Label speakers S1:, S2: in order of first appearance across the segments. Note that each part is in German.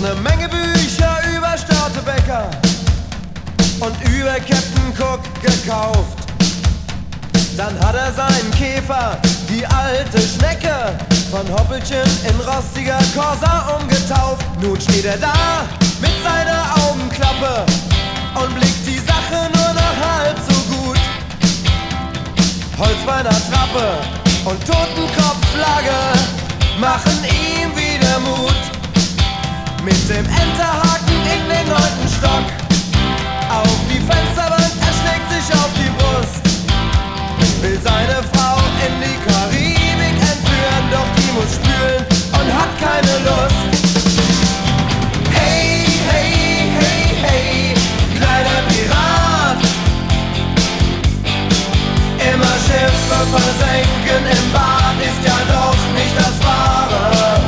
S1: ne Menge Bücher über Störtebeker und über Captain Cook gekauft. Dann hat er seinen Käfer, die alte Schnecke, von Hoppelchen in rostiger Corsa umgetauft. Nun steht er da mit seiner Augenklappe und blickt die Sache nur noch halb so gut. Holzbeiner Trappe und Totenkopfflagge machen ihm wieder Mut. Mit dem Enterhaken in den 9. Stock auf die Fensterbank, er schlägt sich auf die Brust. Will seine Frau in die Karibik entführen, doch die muss spülen und hat keine Lust. Hey, hey, hey, hey, kleiner Pirat, immer Schiffe versenken im Bad ist ja doch nicht das Wahre.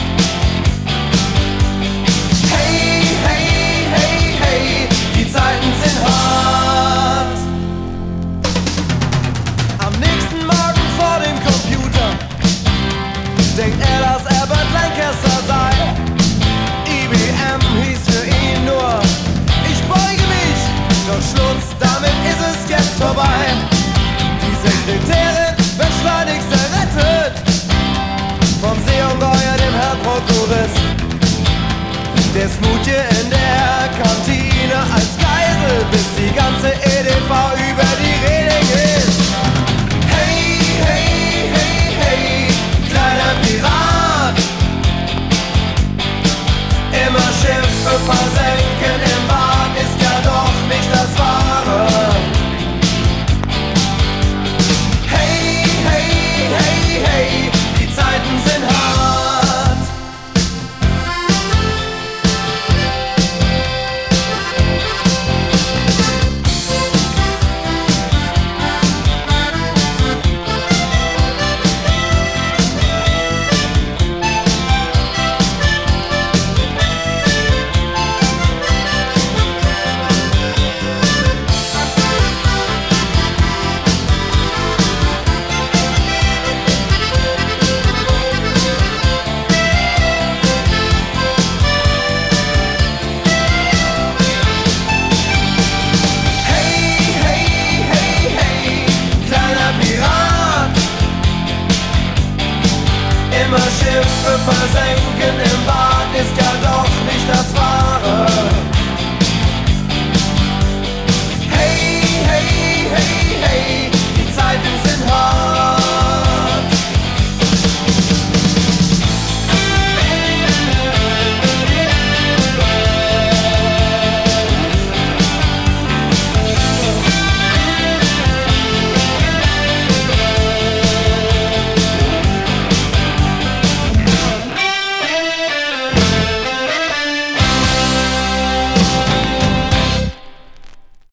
S1: Hey, hey, hey, hey, die Zeiten sind hart. Am nächsten Morgen vor dem Computer denkt er, dass er Bert Lancaster sei. IBM hieß für ihn nur: Ich beuge mich, doch Schluss, damit ist es jetzt vorbei. Die Sekretärin